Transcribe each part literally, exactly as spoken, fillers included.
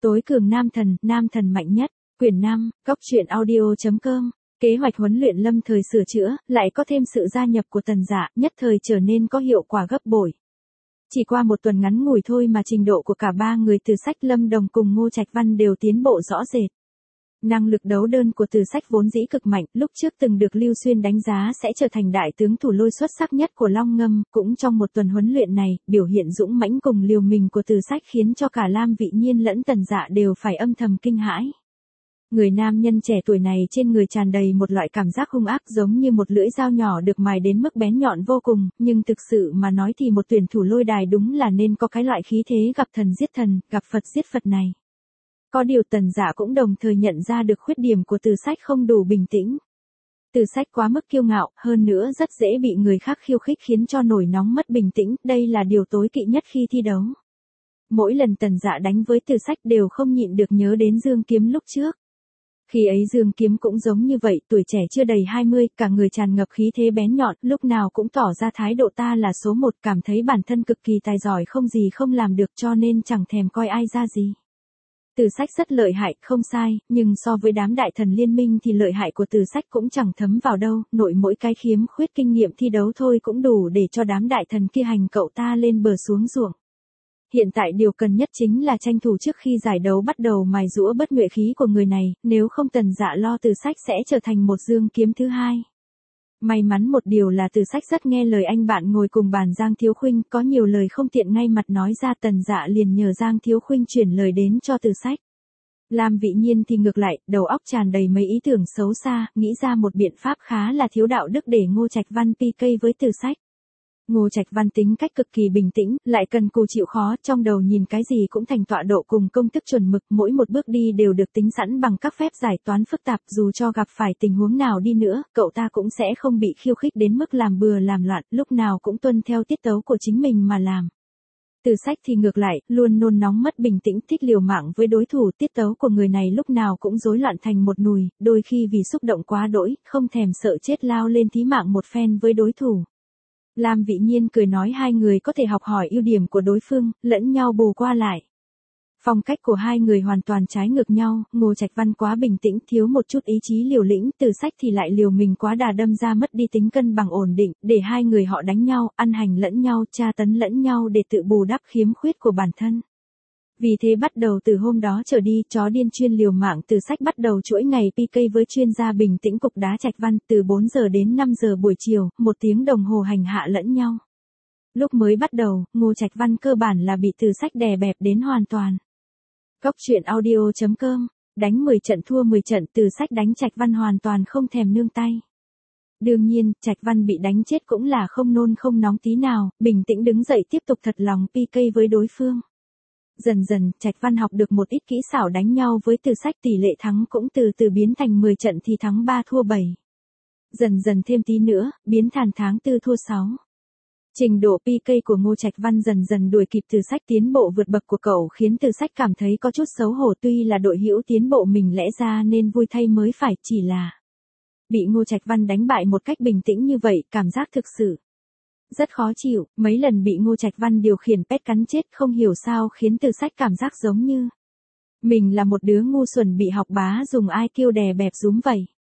Tối cường nam thần, nam thần mạnh nhất, quyển năm, góc truyện audio chấm com. Kế hoạch huấn luyện lâm thời sửa chữa, lại có thêm sự gia nhập của Tần Dạ, nhất thời trở nên có hiệu quả gấp bội. Chỉ qua một tuần ngắn ngủi thôi mà trình độ của cả ba người Từ Sách, Lâm Đồng cùng Ngô Trạch Văn đều tiến bộ rõ rệt. Năng lực đấu đơn của Từ Sách vốn dĩ cực mạnh, lúc trước từng được Lưu Xuyên đánh giá sẽ trở thành đại tướng thủ lôi xuất sắc nhất của Long Ngâm, cũng trong một tuần huấn luyện này, biểu hiện dũng mãnh cùng liều mình của Từ Sách khiến cho cả Lam Vị Nhiên lẫn Tần Dạ đều phải âm thầm kinh hãi. Người nam nhân trẻ tuổi này trên người tràn đầy một loại cảm giác hung ác giống như một lưỡi dao nhỏ được mài đến mức bén nhọn vô cùng, nhưng thực sự mà nói thì một tuyển thủ lôi đài đúng là nên có cái loại khí thế gặp thần giết thần, gặp Phật giết Phật này. Có điều Tần Dạ cũng đồng thời nhận ra được khuyết điểm của Từ Sách không đủ bình tĩnh. Từ Sách quá mức kiêu ngạo, hơn nữa rất dễ bị người khác khiêu khích khiến cho nổi nóng mất bình tĩnh, đây là điều tối kỵ nhất khi thi đấu. Mỗi lần Tần Dạ đánh với Từ Sách đều không nhịn được nhớ đến Dương Kiếm lúc trước. Khi ấy Dương Kiếm cũng giống như vậy, tuổi trẻ chưa đầy hai mươi, cả người tràn ngập khí thế bén nhọn, lúc nào cũng tỏ ra thái độ ta là số một, cảm thấy bản thân cực kỳ tài giỏi không gì không làm được cho nên chẳng thèm coi ai ra gì. Từ Sách rất lợi hại, không sai, nhưng so với đám đại thần liên minh thì lợi hại của Từ Sách cũng chẳng thấm vào đâu, nội mỗi cái khiếm khuyết kinh nghiệm thi đấu thôi cũng đủ để cho đám đại thần kia hành cậu ta lên bờ xuống ruộng. Hiện tại điều cần nhất chính là tranh thủ trước khi giải đấu bắt đầu mài giũa bất nhuệ khí của người này, nếu không Tần Dạ lo Từ Sách sẽ trở thành một Dương Kiếm thứ hai. May mắn một điều là Từ Sách rất nghe lời anh bạn ngồi cùng bàn Giang Thiếu Khuynh, có nhiều lời không tiện ngay mặt nói ra, Tần Dạ liền nhờ Giang Thiếu Khuynh chuyển lời đến cho Từ Sách. Lam Vị Nhiên thì ngược lại, đầu óc tràn đầy mấy ý tưởng xấu xa, nghĩ ra một biện pháp khá là thiếu đạo đức để Ngô Trạch Văn pê ca với Từ Sách. Ngô Trạch Văn tính cách cực kỳ bình tĩnh, lại cần cù chịu khó, trong đầu nhìn cái gì cũng thành tọa độ cùng công thức chuẩn mực, mỗi một bước đi đều được tính sẵn bằng các phép giải toán phức tạp, dù cho gặp phải tình huống nào đi nữa, cậu ta cũng sẽ không bị khiêu khích đến mức làm bừa làm loạn, lúc nào cũng tuân theo tiết tấu của chính mình mà làm. Từ Sách thì ngược lại, luôn nôn nóng mất bình tĩnh, thích liều mạng với đối thủ, tiết tấu của người này lúc nào cũng rối loạn thành một nùi, đôi khi vì xúc động quá đỗi, không thèm sợ chết lao lên thí mạng một phen với đối thủ. Lam Vị Nhiên cười nói hai người có thể học hỏi ưu điểm của đối phương, lẫn nhau bù qua lại. Phong cách của hai người hoàn toàn trái ngược nhau, Ngô Trạch Văn quá bình tĩnh, thiếu một chút ý chí liều lĩnh, Từ Sách thì lại liều mình quá đà đâm ra mất đi tính cân bằng ổn định, để hai người họ đánh nhau, ăn hành lẫn nhau, tra tấn lẫn nhau để tự bù đắp khiếm khuyết của bản thân. Vì thế bắt đầu từ hôm đó trở đi, chó điên chuyên liều mạng Từ Sách bắt đầu chuỗi ngày pê ca với chuyên gia bình tĩnh cục đá Trạch Văn, từ bốn giờ đến năm giờ buổi chiều, một tiếng đồng hồ hành hạ lẫn nhau. Lúc mới bắt đầu, Ngô Trạch Văn cơ bản là bị Từ Sách đè bẹp đến hoàn toàn. Góc truyện audio chấm com, đánh mười trận thua mười trận, Từ Sách đánh Trạch Văn hoàn toàn không thèm nương tay. Đương nhiên, Trạch Văn bị đánh chết cũng là không nôn không nóng tí nào, bình tĩnh đứng dậy tiếp tục thật lòng pê ca với đối phương. Dần dần, Trạch Văn học được một ít kỹ xảo đánh nhau với Từ Sách, tỷ lệ thắng cũng từ từ biến thành mười trận thì thắng ba thua bảy. Dần dần thêm tí nữa, biến thành tháng tư thua sáu. Trình độ pê ca của Ngô Trạch Văn dần dần đuổi kịp Từ Sách, tiến bộ vượt bậc của cậu khiến Từ Sách cảm thấy có chút xấu hổ, tuy là đội hữu tiến bộ mình lẽ ra nên vui thay mới phải, chỉ là bị Ngô Trạch Văn đánh bại một cách bình tĩnh như vậy, cảm giác thực sự rất khó chịu, mấy lần bị Ngô Trạch Văn điều khiển pét cắn chết không hiểu sao khiến Từ Sách cảm giác giống như mình là một đứa ngu xuẩn bị học bá dùng i kiu đè bẹp rúm vậy.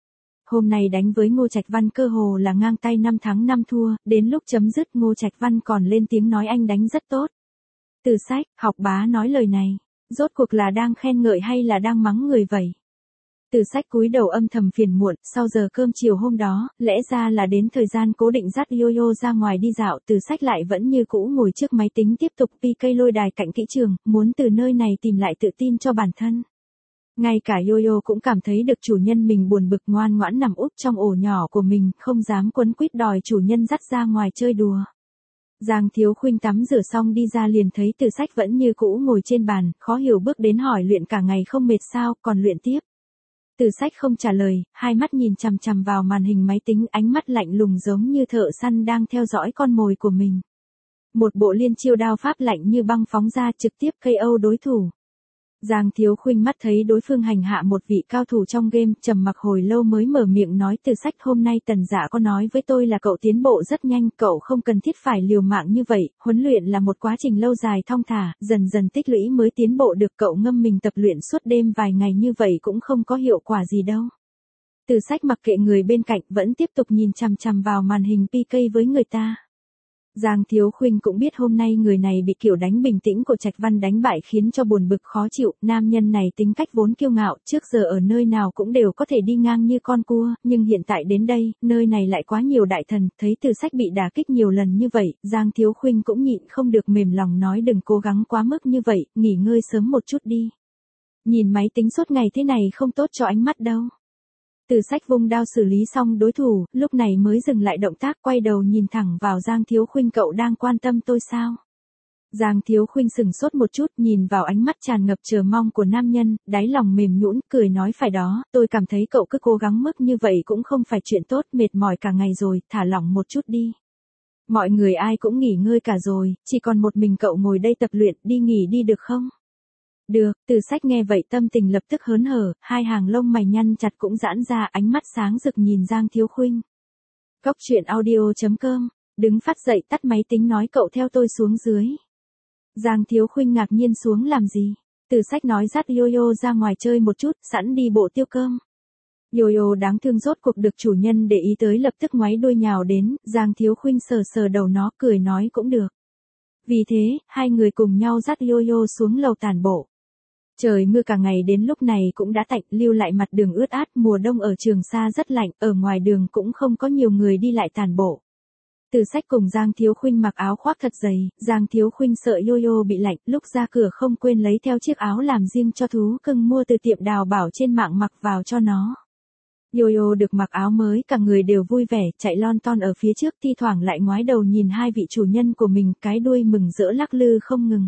Hôm nay đánh với Ngô Trạch Văn cơ hồ là ngang tay năm thắng năm thua, đến lúc chấm dứt Ngô Trạch Văn còn lên tiếng nói anh đánh rất tốt. Từ Sách, học bá nói lời này, rốt cuộc là đang khen ngợi hay là đang mắng người vậy? Từ Sách cúi đầu âm thầm phiền muộn, sau giờ cơm chiều hôm đó, lẽ ra là đến thời gian cố định dắt Yo-Yo ra ngoài đi dạo, Từ Sách lại vẫn như cũ ngồi trước máy tính tiếp tục pê ca lôi đài cạnh kỹ trường, muốn từ nơi này tìm lại tự tin cho bản thân. Ngay cả Yo-Yo cũng cảm thấy được chủ nhân mình buồn bực, ngoan ngoãn nằm úp trong ổ nhỏ của mình, không dám quấn quýt đòi chủ nhân dắt ra ngoài chơi đùa. Giang Thiếu Khuynh tắm rửa xong đi ra liền thấy Từ Sách vẫn như cũ ngồi trên bàn, khó hiểu bước đến hỏi luyện cả ngày không mệt sao, còn luyện tiếp. Từ Sách không trả lời, hai mắt nhìn chằm chằm vào màn hình máy tính, ánh mắt lạnh lùng giống như thợ săn đang theo dõi con mồi của mình. Một bộ liên chiêu đao pháp lạnh như băng phóng ra trực tiếp ca o đối thủ. Giang Thiếu Khuynh mắt thấy đối phương hành hạ một vị cao thủ trong game, trầm mặc hồi lâu mới mở miệng nói Từ Sách hôm nay Tần Dạ có nói với tôi là cậu tiến bộ rất nhanh, cậu không cần thiết phải liều mạng như vậy, huấn luyện là một quá trình lâu dài thong thả, dần dần tích lũy mới tiến bộ được, cậu ngâm mình tập luyện suốt đêm vài ngày như vậy cũng không có hiệu quả gì đâu. Từ Sách mặc kệ người bên cạnh vẫn tiếp tục nhìn chằm chằm vào màn hình pê ca với người ta. Giang Thiếu Khuynh cũng biết hôm nay người này bị kiểu đánh bình tĩnh của Trạch Văn đánh bại khiến cho buồn bực khó chịu, nam nhân này tính cách vốn kiêu ngạo, trước giờ ở nơi nào cũng đều có thể đi ngang như con cua, nhưng hiện tại đến đây, nơi này lại quá nhiều đại thần, thấy Từ Sách bị đả kích nhiều lần như vậy, Giang Thiếu Khuynh cũng nhịn không được mềm lòng nói đừng cố gắng quá mức như vậy, nghỉ ngơi sớm một chút đi. Nhìn máy tính suốt ngày thế này không tốt cho ánh mắt đâu. Từ Sách vung đao xử lý xong đối thủ, lúc này mới dừng lại động tác quay đầu nhìn thẳng vào Giang Thiếu Khuynh cậu đang quan tâm tôi sao? Giang Thiếu Khuynh sừng sốt một chút nhìn vào ánh mắt tràn ngập chờ mong của nam nhân, đáy lòng mềm nhũn cười nói phải đó, tôi cảm thấy cậu cứ cố gắng mức như vậy cũng không phải chuyện tốt, mệt mỏi cả ngày rồi, thả lỏng một chút đi. Mọi người ai cũng nghỉ ngơi cả rồi, chỉ còn một mình cậu ngồi đây tập luyện, đi nghỉ đi được không? Được, Từ Sách nghe vậy tâm tình lập tức hớn hở, hai hàng lông mày nhăn chặt cũng giãn ra, ánh mắt sáng rực nhìn Giang Thiếu Khuynh. Cốc truyện audio chấm com, đứng phát dậy tắt máy tính nói cậu theo tôi xuống dưới. Giang Thiếu Khuynh ngạc nhiên xuống làm gì? Từ Sách nói dắt Yo-Yo ra ngoài chơi một chút, sẵn đi bộ tiêu cơm. Yo-Yo đáng thương rốt cuộc được chủ nhân để ý tới lập tức ngoáy đuôi nhào đến, Giang Thiếu Khuynh sờ sờ đầu nó cười nói cũng được. Vì thế, hai người cùng nhau dắt Yo-Yo xuống lầu tản bộ. Trời mưa cả ngày đến lúc này cũng đã tạnh, lưu lại mặt đường ướt át, mùa đông ở Trường Sa rất lạnh, ở ngoài đường cũng không có nhiều người đi lại tản bộ. Từ Sách cùng Giang Thiếu Khuynh mặc áo khoác thật dày, Giang Thiếu Khuynh sợ Yo-Yo bị lạnh, lúc ra cửa không quên lấy theo chiếc áo làm riêng cho thú cưng mua từ tiệm đào bảo trên mạng mặc vào cho nó. Yo-Yo được mặc áo mới, cả người đều vui vẻ, chạy lon ton ở phía trước, thi thoảng lại ngoái đầu nhìn hai vị chủ nhân của mình, cái đuôi mừng rỡ lắc lư không ngừng.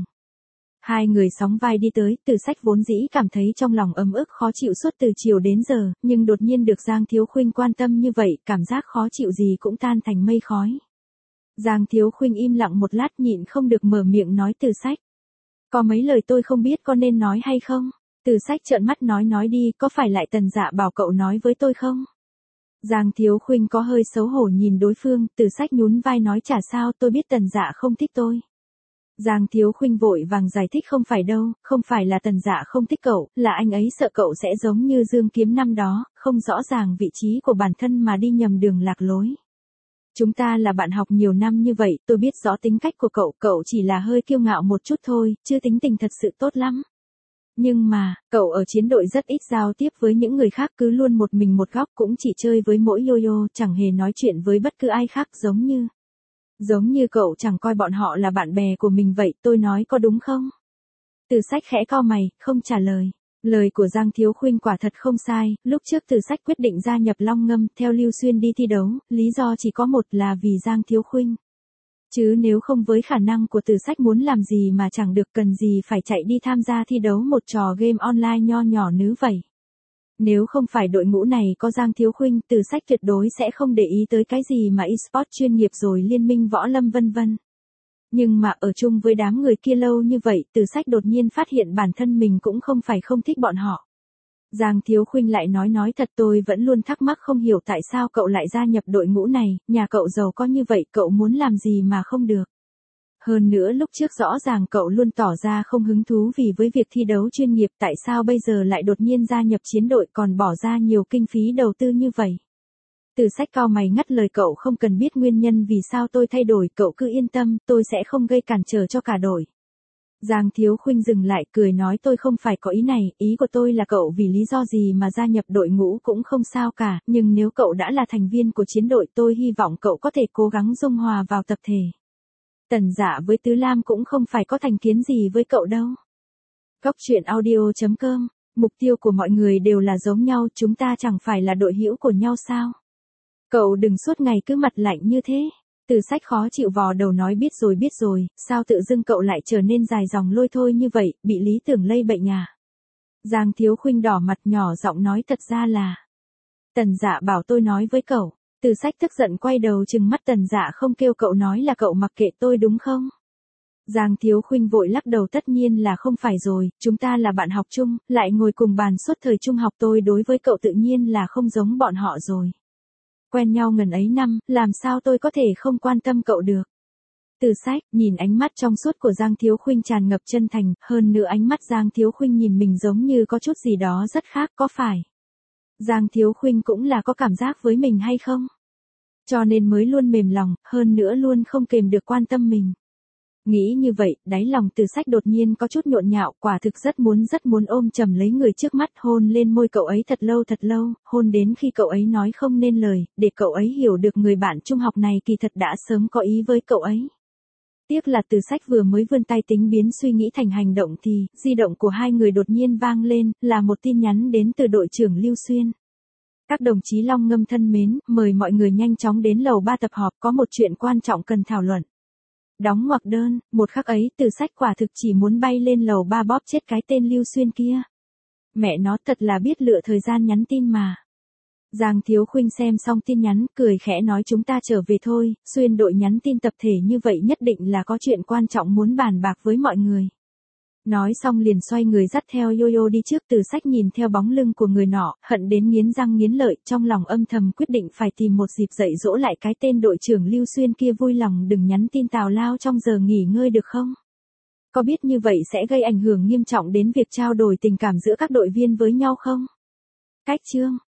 Hai người sóng vai đi tới, Từ Sách vốn dĩ cảm thấy trong lòng ấm ức khó chịu suốt từ chiều đến giờ, nhưng đột nhiên được Giang Thiếu Khuynh quan tâm như vậy, cảm giác khó chịu gì cũng tan thành mây khói. Giang Thiếu Khuynh im lặng một lát nhịn không được mở miệng nói Từ Sách. Có mấy lời tôi không biết có nên nói hay không? Từ Sách trợn mắt nói nói đi, có phải lại Tần Dạ bảo cậu nói với tôi không? Giang Thiếu Khuynh có hơi xấu hổ nhìn đối phương, Từ Sách nhún vai nói chả sao, tôi biết Tần Dạ không thích tôi. Giang Thiếu Khuynh vội vàng giải thích không phải đâu, không phải là Tần Dạ không thích cậu, là anh ấy sợ cậu sẽ giống như Dương Kiếm năm đó, không rõ ràng vị trí của bản thân mà đi nhầm đường lạc lối. Chúng ta là bạn học nhiều năm như vậy, tôi biết rõ tính cách của cậu, cậu chỉ là hơi kiêu ngạo một chút thôi, chưa tính tình thật sự tốt lắm. Nhưng mà, cậu ở chiến đội rất ít giao tiếp với những người khác, cứ luôn một mình một góc, cũng chỉ chơi với mỗi Yo-Yo, chẳng hề nói chuyện với bất cứ ai khác, giống như Giống như cậu chẳng coi bọn họ là bạn bè của mình vậy, tôi nói có đúng không? Từ Sách khẽ cau mày, không trả lời. Lời của Giang Thiếu Khuynh quả thật không sai, lúc trước Từ Sách quyết định gia nhập Long Ngâm, theo Lưu Xuyên đi thi đấu, lý do chỉ có một là vì Giang Thiếu Khuynh. Chứ nếu không với khả năng của Từ Sách muốn làm gì mà chẳng được, cần gì phải chạy đi tham gia thi đấu một trò game online nho nhỏ nứ vậy. Nếu không phải đội ngũ này có Giang Thiếu Khuynh, Từ Sách tuyệt đối sẽ không để ý tới cái gì mà e-sport chuyên nghiệp rồi liên minh võ lâm vân vân. Nhưng mà ở chung với đám người kia lâu như vậy, Từ Sách đột nhiên phát hiện bản thân mình cũng không phải không thích bọn họ. Giang Thiếu Khuynh lại nói nói thật, tôi vẫn luôn thắc mắc không hiểu tại sao cậu lại gia nhập đội ngũ này, nhà cậu giàu có như vậy, cậu muốn làm gì mà không được. Hơn nữa lúc trước rõ ràng cậu luôn tỏ ra không hứng thú vì với việc thi đấu chuyên nghiệp, tại sao bây giờ lại đột nhiên gia nhập chiến đội còn bỏ ra nhiều kinh phí đầu tư như vậy. Từ Sách cau mày ngắt lời, cậu không cần biết nguyên nhân vì sao tôi thay đổi, cậu cứ yên tâm, tôi sẽ không gây cản trở cho cả đội. Giang Thiếu Khuynh dừng lại cười nói tôi không phải có ý này, ý của tôi là cậu vì lý do gì mà gia nhập đội ngũ cũng không sao cả, nhưng nếu cậu đã là thành viên của chiến đội tôi hy vọng cậu có thể cố gắng dung hòa vào tập thể. Tần Dạ với Tứ Lam cũng không phải có thành kiến gì với cậu đâu. Cốc truyện audio chấm com, mục tiêu của mọi người đều là giống nhau, chúng ta chẳng phải là đội hữu của nhau sao? Cậu đừng suốt ngày cứ mặt lạnh như thế. Từ Sách khó chịu vò đầu nói biết rồi biết rồi, sao tự dưng cậu lại trở nên dài dòng lôi thôi như vậy, bị lý tưởng lây bệnh à? Giang Thiếu Khuynh đỏ mặt nhỏ giọng nói thật ra là Tần Dạ bảo tôi nói với cậu. Từ Sách tức giận quay đầu trừng mắt, Tần Dạ không kêu cậu nói là cậu mặc kệ tôi đúng không? Giang Thiếu Khuynh vội lắc đầu, tất nhiên là không phải rồi, chúng ta là bạn học chung, lại ngồi cùng bàn suốt thời trung học, tôi đối với cậu tự nhiên là không giống bọn họ rồi. Quen nhau ngần ấy năm, làm sao tôi có thể không quan tâm cậu được. Từ Sách, nhìn ánh mắt trong suốt của Giang Thiếu Khuynh tràn ngập chân thành, hơn nữa ánh mắt Giang Thiếu Khuynh nhìn mình giống như có chút gì đó rất khác, có phải Giang Thiếu Khuynh cũng là có cảm giác với mình hay không? Cho nên mới luôn mềm lòng, hơn nữa luôn không kềm được quan tâm mình. Nghĩ như vậy, đáy lòng Từ Sách đột nhiên có chút nhộn nhạo, quả thực rất muốn rất muốn ôm chầm lấy người trước mắt, hôn lên môi cậu ấy thật lâu thật lâu, hôn đến khi cậu ấy nói không nên lời, để cậu ấy hiểu được người bạn trung học này kỳ thật đã sớm có ý với cậu ấy. Tiếc là Từ Sách vừa mới vươn tay tính biến suy nghĩ thành hành động thì, di động của hai người đột nhiên vang lên, là một tin nhắn đến từ đội trưởng Lưu Xuyên. Các đồng chí Long Ngâm thân mến, mời mọi người nhanh chóng đến lầu ba tập họp, có một chuyện quan trọng cần thảo luận. Đóng ngoặc đơn, một khắc ấy Từ Sách quả thực chỉ muốn bay lên lầu ba bóp chết cái tên Lưu Xuyên kia. Mẹ nó thật là biết lựa thời gian nhắn tin mà. Giang Thiếu Khuynh xem xong tin nhắn, cười khẽ nói chúng ta trở về thôi, Xuyên đội nhắn tin tập thể như vậy nhất định là có chuyện quan trọng muốn bàn bạc với mọi người. Nói xong liền xoay người dắt theo Yo-Yo đi trước. Từ Sách nhìn theo bóng lưng của người nọ, hận đến nghiến răng nghiến lợi, trong lòng âm thầm quyết định phải tìm một dịp dạy dỗ lại cái tên đội trưởng Lưu Xuyên kia vui lòng đừng nhắn tin tào lao trong giờ nghỉ ngơi được không? Có biết như vậy sẽ gây ảnh hưởng nghiêm trọng đến việc trao đổi tình cảm giữa các đội viên với nhau không? Cách chương